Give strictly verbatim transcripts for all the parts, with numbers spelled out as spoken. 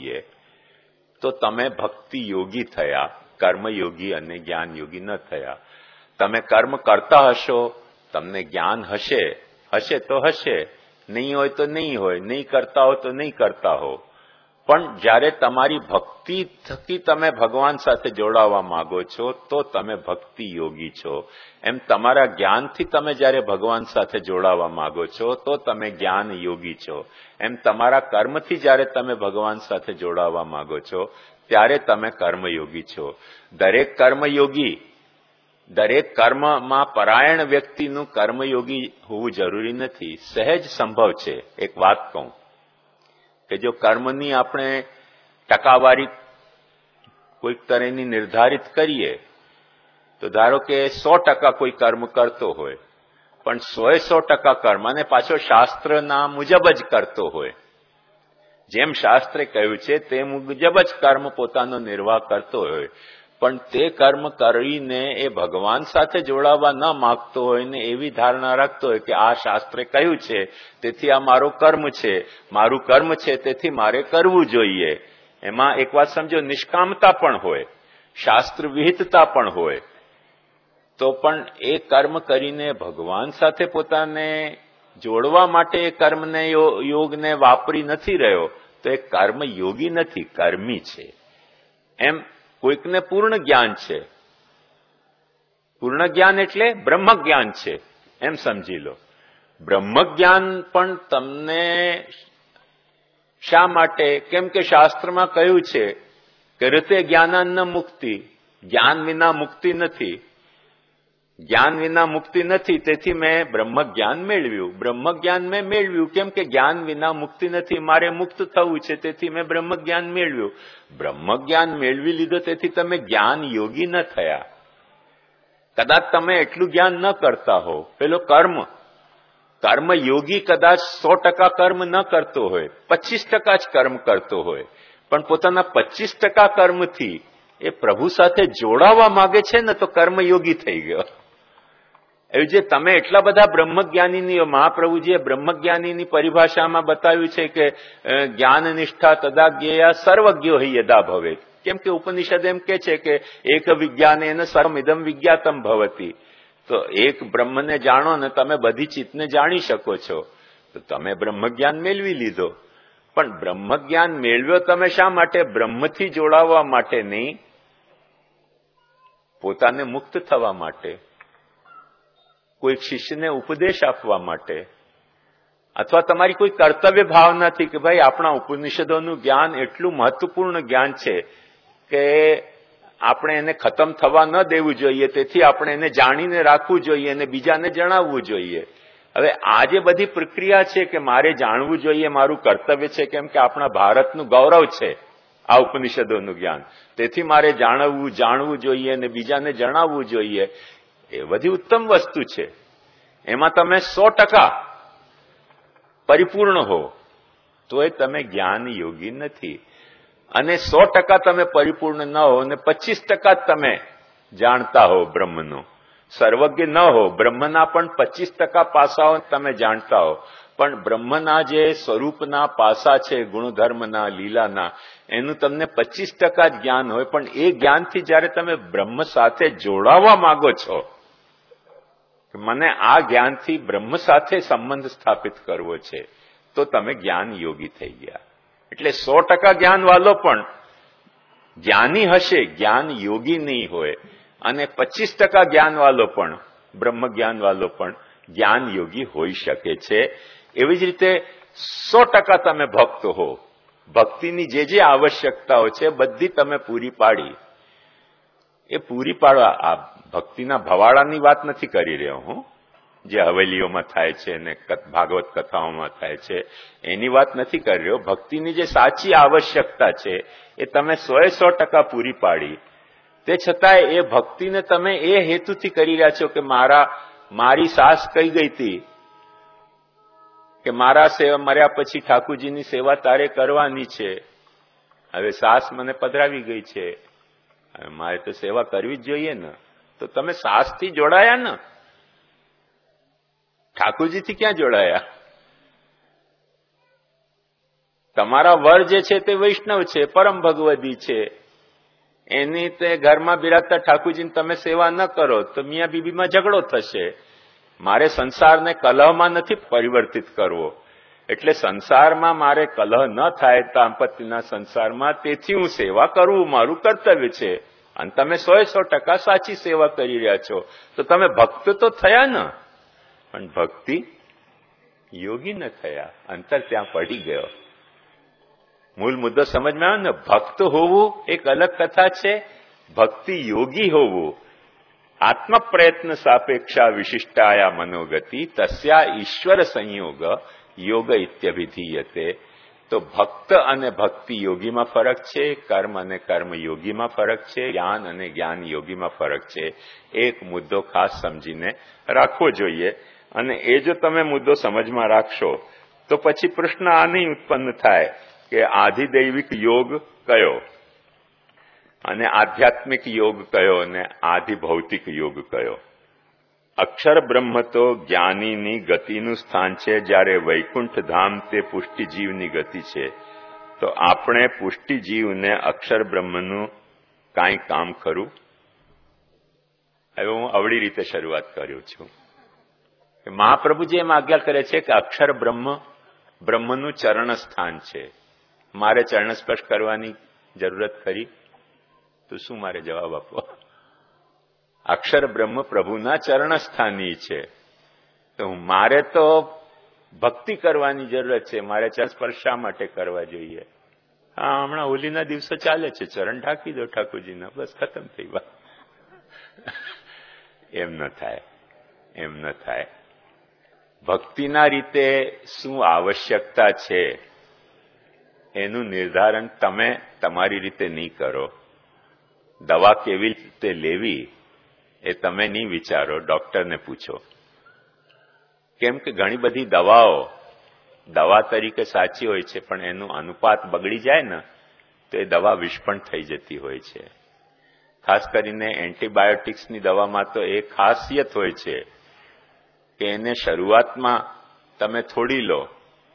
જોઈએ તો તમે ભક્તિ યોગી થયા, કર્મયોગી અને જ્ઞાન યોગી ન થયા. તમે કર્મ કરતા હશો, તમને જ્ઞાન હશે, હશે તો હશે, નહીં હોય તો નહીં હોય, નહીં કરતા હો તો નહીં કરતા હો. પણ જ્યારે તમારી ભક્તિ થકી તમે ભગવાન સાથે જોડાવા માંગો છો તો તમે ભક્તિ યોગી છો. એમ તમારા જ્ઞાનથી તમે જ્યારે ભગવાન સાથે જોડાવા માંગો છો તો તમે જ્ઞાન યોગી છો. એમ તમારા કર્મથી જ્યારે તમે ભગવાન સાથે જોડાવા માંગો છો ત્યારે તમે કર્મયોગી છો. દરેક કર્મયોગી, દરેક કર્મમાં પરાયણ વ્યક્તિનું કર્મયોગી હોવું જરૂરી નથી. સહેજ સંભવ છે. એક વાત કહું કે જો કર્મની આપણે ટકાવારી કોઈક તરહની નિર્ધારિત કરીએ તો ધારો કે સો ટકા કોઈ કર્મ કરતો હોય પણ સોએ સો ટકા કર્મ અને પાછો શાસ્ત્રના મુજબ જ કરતો હોય, જેમ શાસ્ત્રે કહ્યું છે તે મુજબ જ કર્મ પોતાનો નિર્વાહ કરતો હોય, પણ તે કર્મ કરીને એ ભગવાન સાથે જોડાવા ન માગતો હોય ને એવી ધારણા રાખતો હોય કે આ શાસ્ત્રે કહ્યું છે તેથી આ મારો કર્મ છે, મારું કર્મ છે તેથી મારે કરવું જોઈએ. એમાં એક વાત સમજો, નિષ્કામતા પણ હોય, શાસ્ત્ર વિહિતતા પણ હોય, તો પણ એ કર્મ કરીને ભગવાન સાથે પોતાને જોડવા માટે એ કર્મને યોગને વાપરી નથી રહ્યો તો એ કર્મ યોગી નથી, કર્મી છે. એમ કોઈકને પૂર્ણ જ્ઞાન છે, પૂર્ણ જ્ઞાન એટલે બ્રહ્મ જ્ઞાન છે એમ સમજી લો. બ્રહ્મ જ્ઞાન પણ તમને શા માટે? કેમ કે શાસ્ત્રમાં કહ્યું છે કે રતે જ્ઞાનાન્ન મુક્તિ, જ્ઞાન વિના મુક્તિ નથી, જ્ઞાન વિના મુક્તિ નથી, તેથી મેં બ્રહ્મ જ્ઞાન મેળવ્યું. બ્રહ્મ જ્ઞાન મેં મેળવ્યું કેમ કે જ્ઞાન વિના મુક્તિ નથી, મારે મુક્ત થવું છે તેથી મેં બ્રહ્મ જ્ઞાન મેળવ્યું. બ્રહ્મ જ્ઞાન મેળવી લીધો તેથી તમે જ્ઞાન યોગી ન થયા. કદાચ તમે એટલું જ્ઞાન ન કરતા હો, પેલો કર્મ કર્મ યોગી કદાચ સો ટકા કર્મ ન કરતો હોય, પચીસ ટકા જ કર્મ કરતો હોય, પણ પોતાના પચીસ ટકા કર્મથી એ પ્રભુ સાથે જોડાવા માંગે છે ને તો કર્મયોગી થઈ ગયો. એવું જે તમે એટલા બધા બ્રહ્મજ્ઞાનીની, મહાપ્રભુજીએ બ્રહ્મજ્ઞાનીની પરિભાષામાં બતાવ્યું છે કે જ્ઞાન નિષ્ઠા તદા જ્ઞેયા સર્વજ્ઞો હિ યદા ભવેત. કેમ કે ઉપનિષદ એમ કે છે કે એક વિજ્ઞાનેન સર્વમિદમ વિજ્ઞાતમ ભવતી. તો એક બ્રહ્મને જાણો ને તમે બધી ચિત્તને જાણી શકો છો. તો તમે બ્રહ્મજ્ઞાન મેળવી લીધો, પણ બ્રહ્મજ્ઞાન મેળવ્યો તમે શા માટે? બ્રહ્મથી જોડાવા માટે નહીં, પોતાને મુક્ત થવા માટે, કોઈક શિષ્યને ઉપદેશ આપવા માટે, અથવા તમારી કોઈ કર્તવ્ય ભાવનાથી કે ભાઈ આપણા ઉપનિષદોનું જ્ઞાન એટલું મહત્વપૂર્ણ જ્ઞાન છે કે આપણે એને ખતમ થવા ન દેવું જોઈએ, તેથી આપણે એને જાણીને રાખવું જોઈએ અને બીજાને જણાવવું જોઈએ. હવે આ જે બધી પ્રક્રિયા છે કે મારે જાણવું જોઈએ, મારું કર્તવ્ય છે, કેમ કે આપણા ભારતનું ગૌરવ છે આ ઉપનિષદોનું જ્ઞાન, તેથી મારે જાણવું જાણવું જોઈએ અને બીજાને જણાવવું જોઈએ. એ બધી ઉત્તમ વસ્તુ છે. એમાં તમે સો ટકા પરિપૂર્ણ હો તો એ તમે જ્ઞાન યોગી નથી. અને સો ટકા તમે પરિપૂર્ણ ન હો અને પચીસ ટકા તમે જાણતા હો બ્રહ્મનું, સર્વજ્ઞ ન હો, બ્રહ્મના પણ પચીસ ટકા પાસાઓ તમે જાણતા હો, પણ બ્રહ્મના જે સ્વરૂપના પાસા છે, ગુણધર્મના, લીલાના, એનું તમને પચીસ ટકા જ જ્ઞાન હોય, પણ એ જ્ઞાનથી જયારે તમે બ્રહ્મ સાથે જોડાવા માંગો છો, મને આ જ્ઞાનથી બ્રહ્મ સાથે સંબંધ સ્થાપિત કરવો છે, તો તમે જ્ઞાન યોગી થઈ ગયા. એટલે સો ટકા જ્ઞાન વાલો પણ જ્ઞાની હશે, જ્ઞાન યોગી નહીં હોય, અને પચીસ ટકા જ્ઞાન વાલો પણ, બ્રહ્મ જ્ઞાન વાલો પણ જ્ઞાન યોગી હોઈ શકે છે. એવી જ રીતે સો ટકા તમે ભક્ત હો, ભક્તિની જે જે આવશ્યકતાઓ છે બધી તમે પૂરી પાડી. એ પૂરી પાડવા, આ ભક્તિના ભવાડાની વાત નથી કરી રહ્યો હું, જે હવેલીઓમાં થાય છે ને ભાગવત કથાઓમાં થાય છે એની વાત નથી કરી રહ્યો. ભક્તિની જે સાચી આવશ્યકતા છે એ તમે સોએ સો ટકા પૂરી પાડી. તે છતાંય એ ભક્તિને તમે એ હેતુથી કરી રહ્યા છો કે મારા મારી સાસ કહી ગઈ હતી કે મારા સેવા મર્યા પછી ઠાકુરજીની સેવા તારે કરવાની છે. હવે સાસ મને પધરાવી ગઈ છે, હવે મારે તો સેવા કરવી જ જોઈએ ને. તો તમે સાસથી જોડાયા ને, ઠાકુરજીથી ક્યાં જોડાયા? તમારા વર જે છે તે વૈષ્ણવ છે, પરમ ભગવદી છે, એની તે ઘરમાં બિરાજતા ઠાકુરજીને તમે સેવા ન કરો તો મિયા બીબીમાં ઝઘડો થશે. મારે સંસારને કલહમાં નથી પરિવર્તિત કરવો, એટલે સંસારમાં મારે કલહ ન થાય દાંપત્યના સંસારમાં, તેથી હું સેવા કરવું મારું કર્તવ્ય છે. અને તમે સો સો ટકા સાચી સેવા કરી રહ્યા છો, તો તમે ભક્ત તો થયા ને, પણ ભક્તિ યોગી ન થયા. અંતર ત્યાં પડી ગયો. મૂળ મુદ્દો સમજમાં આવ્યો ને. ભક્ત હોવું એક અલગ કથા છે, ભક્તિ યોગી હોવું. આત્મ પ્રયત્ન સાપેક્ષા વિશિષ્ટાયા મનોગતિ તસ્યા ઈશ્વર સંયોગ યોગ ઇત્યભિધીયતે. તો ભક્ત અને ભક્તિ યોગીમાં ફરક છે, કર્મ અને કર્મ યોગીમાં ફરક છે, જ્ઞાન અને જ્ઞાન યોગીમાં ફરક છે. એક મુદ્દો ખાસ સમજીને રાખવો જોઈએ. અને એ જો તમે મુદ્દો સમજમાં રાખશો તો પછી પ્રશ્ન આ નહીં ઉત્પન્ન થાય કે આધિદૈવિક યોગ કયો અને આધ્યાત્મિક યોગ કયો અને આધિ ભૌતિક યોગ કયો. અક્ષર બ્રહ્મ તો જ્ઞાનીની ગતિનું સ્થાન છે, જ્યારે વૈકુંઠ ધામ તે પુષ્ટિજીવની ગતિ છે. તો આપણે પુષ્ટિજીવને અક્ષર બ્રહ્મનું કાંઈ કામ ખરું? હવે હું અવળી રીતે શરૂઆત કર્યું છું. મહાપ્રભુજી એમ આજ્ઞા કરે છે કે અક્ષર બ્રહ્મ બ્રહ્મનું ચરણ સ્થાન છે. મારે ચરણ સ્પર્શ કરવાની જરૂરત ખરી? તો શું મારે જવાબ આપવો? અક્ષર બ્રહ્મ પ્રભુના ચરણ સ્થાની છે, તો મારે તો ભક્તિ કરવાની જરૂરત છે. મારે ચરણ સ્પર્શ શા માટે કરવા જોઈએ? હા, હમણાં હોલીના દિવસો ચાલે છે, ચરણ ઢાંકી દો ઠાકોરજીના, બસ ખતમ થઈ વાત. એમ ન થાય, એમ ન થાય. ભક્તિના રીતે શું આવશ્યકતા છે એનું નિર્ધારણ તમે તમારી રીતે નહીં કરો. દવા કેવી રીતે લેવી એ તમે નહીં વિચારો, ડોક્ટરને પૂછો. કેમ કે ઘણી બધી દવાઓ દવા તરીકે સાચી હોય છે, પણ એનું અનુપાત બગડી જાય ને તો એ દવા વિષ પણ થઈ જતી હોય છે. ખાસ કરીને એન્ટીબાયોટિક્સની દવામાં તો એ ખાસિયત હોય છે કે એને શરૂઆતમાં તમે થોડી લો,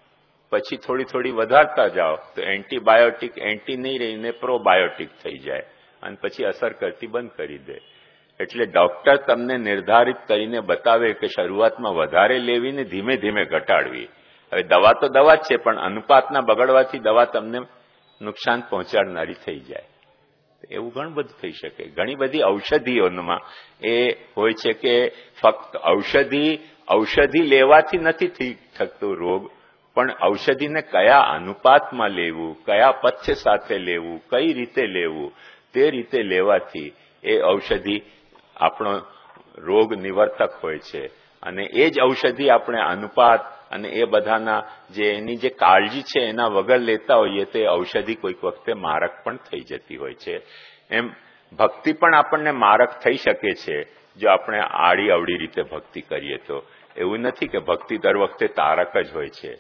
પછી થોડી થોડી વધારતા જાઓ તો એન્ટીબાયોટિક એન્ટી નહીં રહીને પ્રોબાયોટિક થઈ જાય અને પછી અસર કરતી બંધ કરી દે. એટલે ડોક્ટર તમને નિર્ધારિત કરીને બતાવે કે શરૂઆતમાં વધારે લેવીને ધીમે ધીમે ઘટાડવી. હવે દવા તો દવા જ છે, પણ અનુપાતના બગડવાથી દવા તમને નુકસાન પહોંચાડનારી થઈ જાય. એવું ઘણું બધું થઈ શકે. ઘણી બધી ઔષધિઓમાં એ હોય છે કે ફક્ત ઔષધિ ઔષધિ લેવાથી નથી ઠીક થતો રોગ, પણ ઔષધિને કયા અનુપાતમાં લેવું, કયા પથ્ય સાથે લેવું, કઈ રીતે લેવું, તે રીતે લેવાથી એ ઔષધિ આપણો રોગ નિવર્તક હોય છે. અને એ જ ઔષધિ આપણે અનુપાત અને એ બધાના જે એની જે કાળજી છે એના વગર લેતા હોઈએ તો ઔષધિ કોઈક વખતે મારક પણ થઈ જતી હોય છે. એમ ભક્તિ પણ આપણને મારક થઈ શકે છે જો આપણે આડી અવડી રીતે ભક્તિ કરીએ તો. એવું નથી કે ભક્તિ દર વખતે તારક જ હોય છે.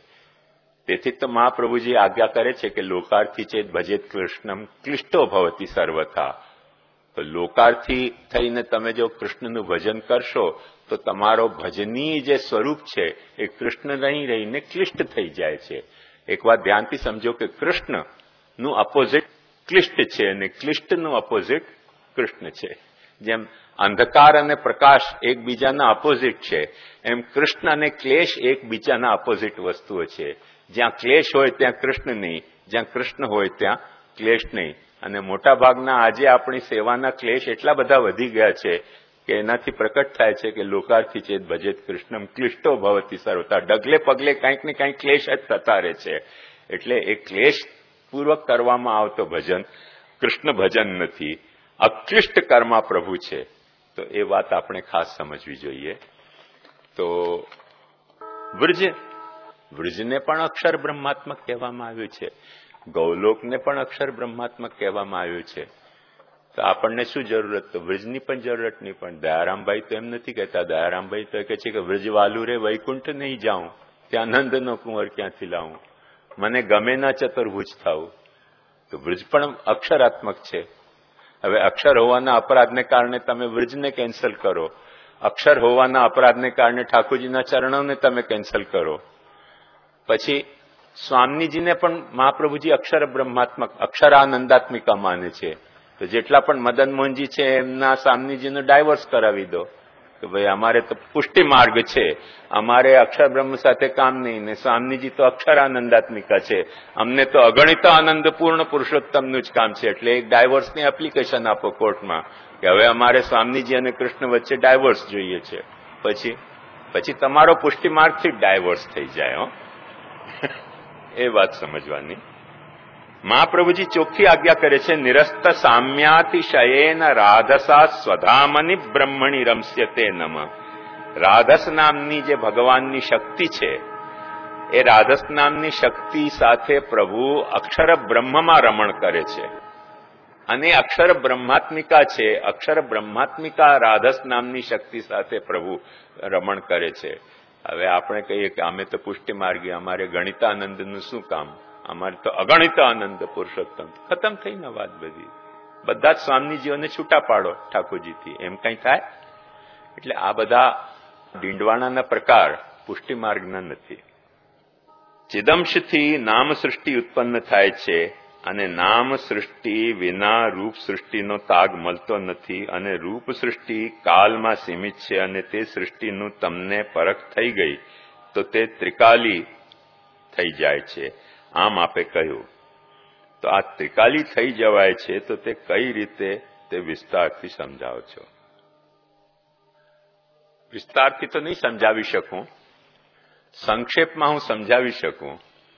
તેથી તો મહાપ્રભુજી આજ્ઞા કરે છે કે લોકાર્થી ચેત ભજેત કૃષ્ણમ ક્લિષ્ટો ભવતી સર્વથા. તો લોકાર્થી થઈને તમે જો કૃષ્ણનું ભજન કરશો તો તમારો ભજનની જે સ્વરૂપ છે એ કૃષ્ણ નહીં રહીને ક્લિષ્ટ થઈ જાય છે. એક વાત ધ્યાનથી સમજો કે કૃષ્ણનું અપોઝિટ ક્લિષ્ટ છે અને ક્લિષ્ટનું અપોઝિટ કૃષ્ણ છે. જેમ અંધકાર અને પ્રકાશ એકબીજાના અપોઝિટ છે, એમ કૃષ્ણ અને ક્લેશ એકબીજાના અપોઝિટ વસ્તુઓ છે. જ્યાં ક્લેશ હોય ત્યાં કૃષ્ણ નહીં, જ્યાં કૃષ્ણ હોય ત્યાં ક્લેશ નહીં. અને મોટા ભાગના આજે આપણી સેવાના ક્લેશ એટલા બધા વધી ગયા છે કે એનાથી પ્રકટ થાય છે કે લોકાર્થી ચેત ભજેત કૃષ્ણમ ક્લિષ્ટો ભવતી સર્વથા. ડગલે પગલે કંઈક ને કંઈક ક્લેશ જ થતા રહે છે. એટલે એ ક્લેશ પૂર્વક કરવામાં આવતો ભજન કૃષ્ણ ભજન નથી, અક્લિષ્ટ કર્મા પ્રભુ છે. તો એ વાત આપણે ખાસ સમજવી જોઈએ. તો વ્રજ વ્રજને પણ અક્ષર બ્રહ્માત્મક કહેવામાં આવ્યું છે, ગૌલોકને પણ અક્ષર બ્રહ્માત્મક કહેવામાં આવ્યું છે. તો આપણને શું જરૂરત? તો વ્રજની પણ જરૂરત નહીં. પણ દયારામભાઈ તો એમ નથી કહેતા. દયારામભાઈ તો કહે છે કે વ્રજ વાલુ રે વૈકુંઠ નહીં જાઉં, ત્યાં નંદનો કુંવર ક્યાંથી લાવું, મને ગમે ના ચતુર્ભુજ થાવું. તો વ્રજ પણ અક્ષરાત્મક છે. હવે અક્ષર હોવાના અપરાધને કારણે તમે વ્રજને કેન્સલ કરો, અક્ષર હોવાના અપરાધને કારણે ઠાકોરજીના ચરણોને તમે કેન્સલ કરો, પછી સ્વામીજીને પણ મહાપ્રભુજી અક્ષર બ્રહ્માત્મક અક્ષરાનંદાત્મિકા માને છે. તો જેટલા પણ મદન મોહનજી છે એમના સ્વામીજીનો ડાયવોર્સ કરાવી દો કે ભાઈ અમારે તો પુષ્ટિ માર્ગ છે, અમારે અક્ષર બ્રહ્મ સાથે કામ નહીં, ને સ્વામીજી તો અક્ષરાનંદાત્મિકા છે, અમને તો અગણિત આનંદ પૂર્ણ પુરુષોત્તમનું જ કામ છે. એટલે એક ડાયવોર્સની એપ્લિકેશન આપો કોર્ટમાં કે હવે અમારે સ્વામીજી અને કૃષ્ણ વચ્ચે ડાયવોર્સ જોઈએ છે. પછી પછી તમારો પુષ્ટિ માર્ગથી ડાયવોર્સ થઈ જાય. હો એ વાત સમજવાની. મહાપ્રભુજી ચોખ્ખી આજ્ઞા કરે છે, નિરસ્ત સામ્યાતિશયેન રાધસા સ્વધામની બ્રહ્મણી રમસ્યતે નમ. રાધસ નામની જે ભગવાનની શક્તિ છે એ રાધસ નામની શક્તિ સાથે પ્રભુ અક્ષર બ્રહ્મમાં રમણ કરે છે. અને અક્ષર બ્રહ્માત્મિકા છે, અક્ષર બ્રહ્માત્મિકા રાધસ નામની શક્તિ સાથે પ્રભુ રમણ કરે છે. હવે આપણે કહીએ કે અમે તો પુષ્ટિ માર્ગી, અમારે ગણિતાનંદનું શું કામ, અમારે તો અગણિત આનંદ પુરુષોત્તમ. ખતમ થઈ ને વાત બધી. બધા જ સ્વામીજીઓને છૂટા પાડો ઠાકોરજીથી, એમ કઈ થાય? એટલે આ બધા ડીંડવાણાના પ્રકાર પુષ્ટિ માર્ગના નથી. ચિદંશથી નામ સૃષ્ટિ ઉત્પન્ન થાય છે અને નામ સૃષ્ટિ વિના રૂપ સૃષ્ટિનો તાગ મળતો નથી. અને રૂપ સૃષ્ટિ કાલમાં સીમિત છે અને તે સૃષ્ટિનું તમને પરખ થઈ ગઈ તો તે ત્રિકાલી થઈ જાય છે. આમ આપે કહ્યું. તો આ ત્રિકાલી થઈ જવાય છે તો તે કઈ રીતે, તે વિસ્તારથી સમજાવો છો. વિસ્તારથી તો નહીં સમજાવી શકું, સંક્ષેપમાં હું સમજાવી શકું.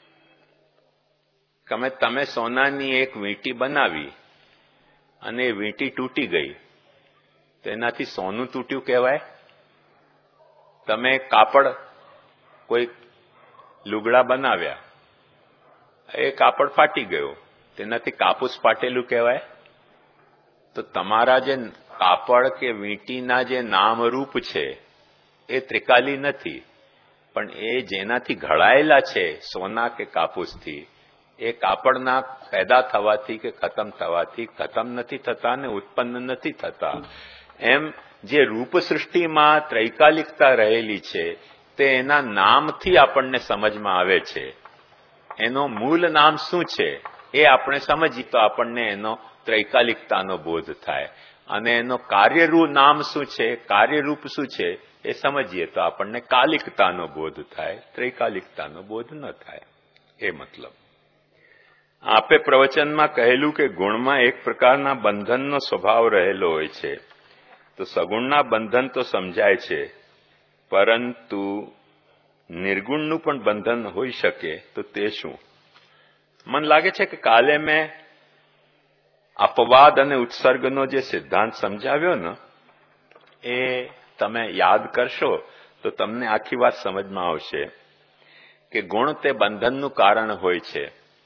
તમે તમે સોનાની એક વીંટી બનાવી અને એ વીંટી તૂટી ગઈ તો એનાથી સોનું તૂટ્યું કહેવાય? તમે કાપડ, કોઈ લુગડા બનાવ્યા, એ કાપડ ફાટી ગયો, તેનાથી કાપૂસ ફાટેલું કહેવાય? તો તમારા જે કાપડ કે વીંટીના જે નામરૂપ છે એ ત્રિકાલી નથી, પણ એ જેનાથી ઘડાયેલા છે સોના કે કાપૂસથી, એ કાપડના પેદા થવાથી કે ખતમ થવાથી ખતમ નથી થતા ને ઉત્પન્ન નથી થતા. એમ જે રૂપ સૃષ્ટિમાં ત્રૈકાલિકતા રહેલી છે તે એના નામથી આપણને સમજમાં આવે છે. એનો મૂળ નામ શું છે એ આપણે સમજીએ તો આપણને એનો ત્રૈકાલિકતાનો બોધ થાય. અને એનો કાર્યરૂપ નામ શું છે, કાર્યરૂપ શું છે એ સમજીએ તો આપણને કાલિકતાનો બોધ થાય, ત્રૈકાલિકતાનો બોધ ન થાય. એ મતલબ. આપે પ્રવચનમાં કહેલું કે ગુણમાં એક પ્રકારના બંધનનો સ્વભાવ રહેલો હોય છે. તો સગુણના બંધન તો સમજાય છે, પરંતુ નિર્ગુણનું પણ બંધન હોઈ શકે તો તે શું? મને લાગે છે કે કાલે મેં અપવાદ અને ઉત્સર્ગનો જે સિદ્ધાંત સમજાવ્યો ને એ તમે યાદ કરશો તો તમને આખી વાત સમજમાં આવશે કે ગુણ તે બંધનનું કારણ હોય છે,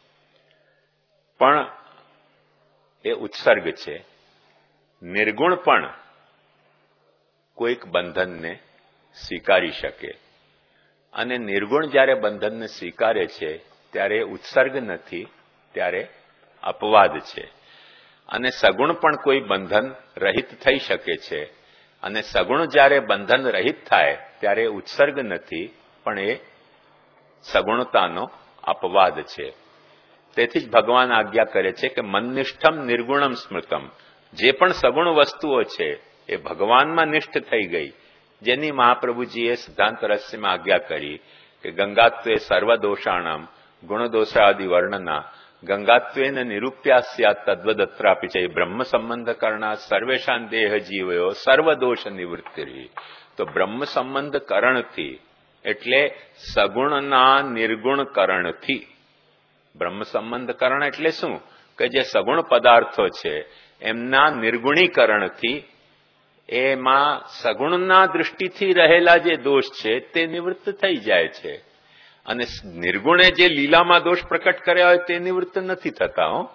પણ એ ઉત્સર્ગ છે. નિર્ગુણ પણ કોઈક બંધનને સ્વીકારી શકે, અને નિર્ગુણ જ્યારે બંધનને સ્વીકારે છે ત્યારે ઉત્સર્ગ નથી, ત્યારે અપવાદ છે. અને સગુણ પણ કોઈ બંધન રહિત થઈ શકે છે, અને સગુણ જ્યારે બંધન રહિત થાય ત્યારે ઉત્સર્ગ નથી, પણ એ સગુણતાનો અપવાદ છે. તેથી જ ભગવાન આજ્ઞા કરે છે કે મનનિષ્ઠમ નિર્ગુણમ સ્મૃતમ. જે પણ સગુણ વસ્તુઓ છે એ ભગવાનમાં નિષ્ઠ થઈ ગઈ, જેની મહાપ્રભુજીએ સિદ્ધાંત રહસ્યમાં આજ્ઞા કરી કે ગંગાત્વે સર્વદોષાણામ ગુણદોષાદિ વર્ણના ગંગાત્વેન નિરૂપ્યાસ્યાત તદ્વદત્રાપી છે બ્રહ્મ સંબંધ કરણા સર્વેશાન દેહ જીવયો સર્વદોષ નિવૃત્તિ. તો બ્રહ્મ સંબંધ કરણથી એટલે સગુણના નિર્ગુણકરણથી. બ્રહ્મ સંબંધ કરણ એટલે શું? કે જે સગુણ પદાર્થો છે એમના નિર્ગુણીકરણથી એમાં સગુણના દૃષ્ટિથી રહેલા જે દોષ છે તે નિવૃત્ત થઈ જાય છે. અને નિર્ગુણે જે લીલામાં દોષ પ્રકટ કર્યા હોય તે નિવૃત્ત નથી થતા. હો,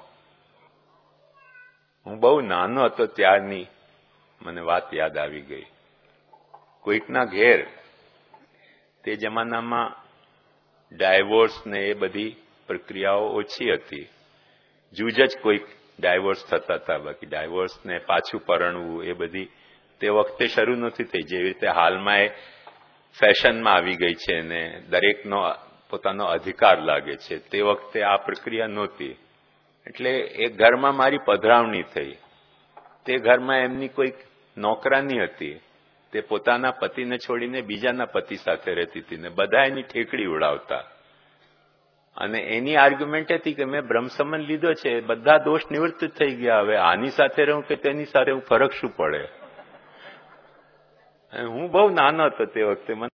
હું બહુ નાનો હતો ત્યારની મને વાત યાદ આવી ગઈ. કોઈકના ઘેર તે જમાનામાં ડાયવોર્સ ને એ બધી પ્રક્રિયાઓ ઓછી હતી. જૂજ જ કોઈક ડાયવોર્સ થતા હતા, બાકી ડાયવોર્સ ને પાછું પરણવું એ બધી તે વખતે શરૂ નથી થઈ. જેવી રીતે હાલમાં એ ફેશનમાં આવી ગઈ છે ને દરેકનો પોતાનો અધિકાર લાગે છે. તે વખતે આ પ્રક્રિયા નહોતી. એટલે એ ઘરમાં મારી પધરાવણી થઈ. તે ઘરમાં એમની કોઈ નોકરાની હતી. તે પોતાના પતિને છોડીને બીજાના પતિ સાથે રહેતી હતી ને બધા એની ઠેકડી ઉડાવતા. અને એની આર્ગ્યુમેન્ટ હતી કે મેં બ્રહ્મસંબંધ લીધો છે, બધા દોષ નિવૃત્ત થઈ ગયા, હવે આની સાથે રહું કે તેની સાથે હું ફરક શું પડે. હું બહુ નાનો હતો તે વખતે.